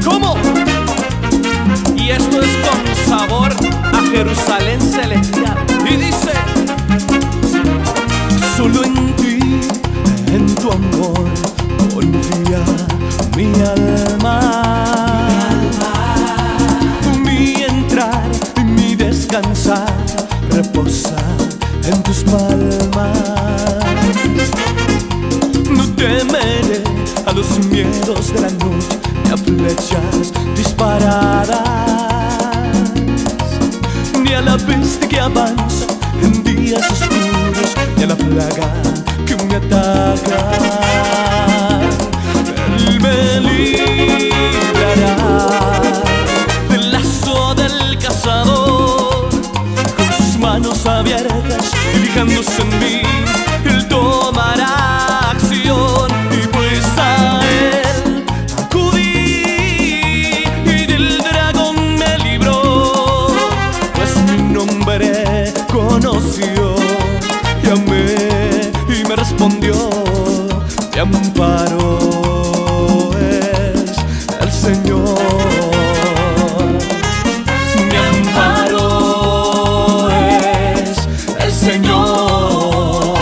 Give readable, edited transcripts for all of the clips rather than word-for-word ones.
¿Cómo? Y esto es con sabor a Jerusalén celestial. Y dice: solo en ti, en tu amor, confía mi alma. Mi entrar y mi descansar reposa en tus palmas. No temeré a los miedos de la noche, ni a flechas disparadas, ni a la peste que avanza en días oscuros, ni a la plaga que me ataca. Él me librará del lazo del cazador, con sus manos abiertas y fijándose en mí, Él tomará acción. Y pues a Él acudí y del dragón me libró, pues mi nombre conoció. Llamé y me respondió, te amparo es el Señor. Mi amparo es el Señor.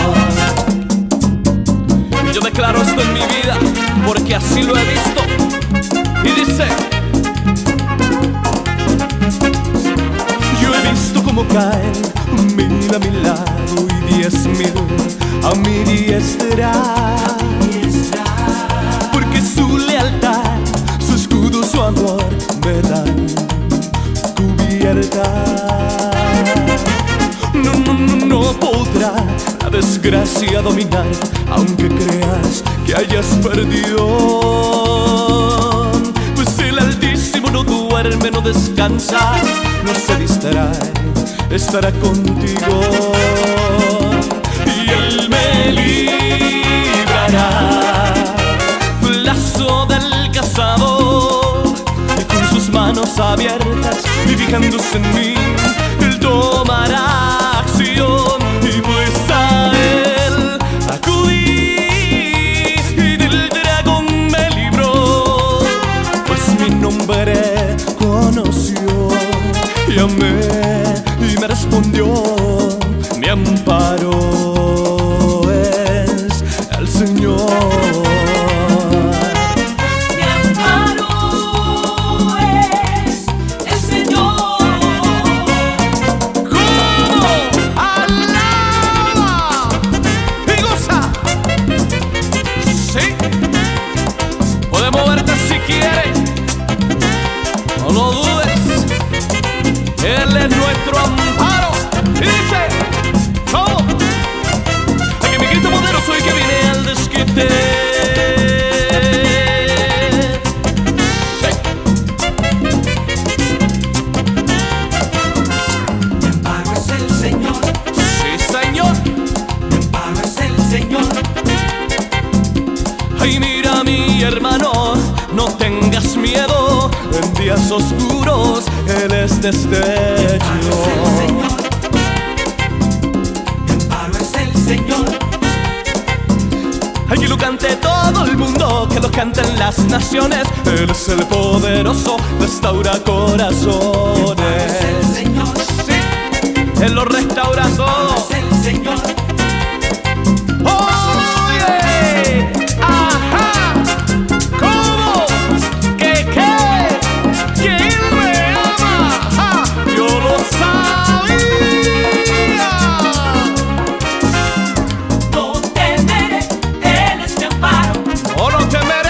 y yo declaro esto en mi vida porque así lo he visto. Y dice: Yo he visto cómo caen 1000 a mi lado y 10.000 a mi diestra, porque su lealtad, su escudo, su amor me dan cubierta. No podrá la desgracia dominar, aunque creas que hayas perdido. Pues el Altísimo no duerme, no descansa, no se distrae, estará contigo. Y Él me librará del lazo del cazador, y con sus manos abiertas y fijándose en mí, Él tomará acción. Y pues a Él acudí y del dragón me libró, pues mi nombre conoció. Llamé y me respondió, mi amparo es el Señor. Mi amparo es el Señor. ¿Cómo? ¡Alaba! ¡Y goza! Sí, puede moverte si quiere, no lo dudes. Él es nuestro amparo. Y dice: ¿cómo? Aquí mi Cristo poderoso y que viene al desquite. Sí. Mi amparo es el Señor. Sí, Señor. Mi amparo es el Señor. Ay, mira, mi hermano, no tengas miedo. En días oscuros Él es destello. Mi amparo es el Señor. Ay, que lo cante todo el mundo, que lo canten las naciones. Él es el poderoso, restaura corazones. Es el Señor. Sí, Él lo restaura todo. Es el Señor. ¡Oye! ¡Ajá! ¿Cómo? ¿Qué? ¡Que Él me ama! ¡Ja! ¡Yo lo sabía! No temeré, Él es mi amparo. ¡Oh, no temeré!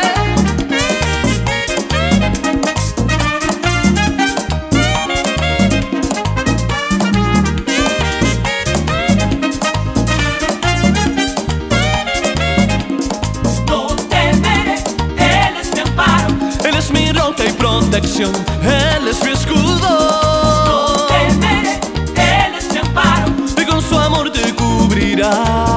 No temeré, Él es mi amparo. Él es mi roca y protección, Él es mi No escudo. temeré, Él es mi amparo. Y con su amor te cubrirá.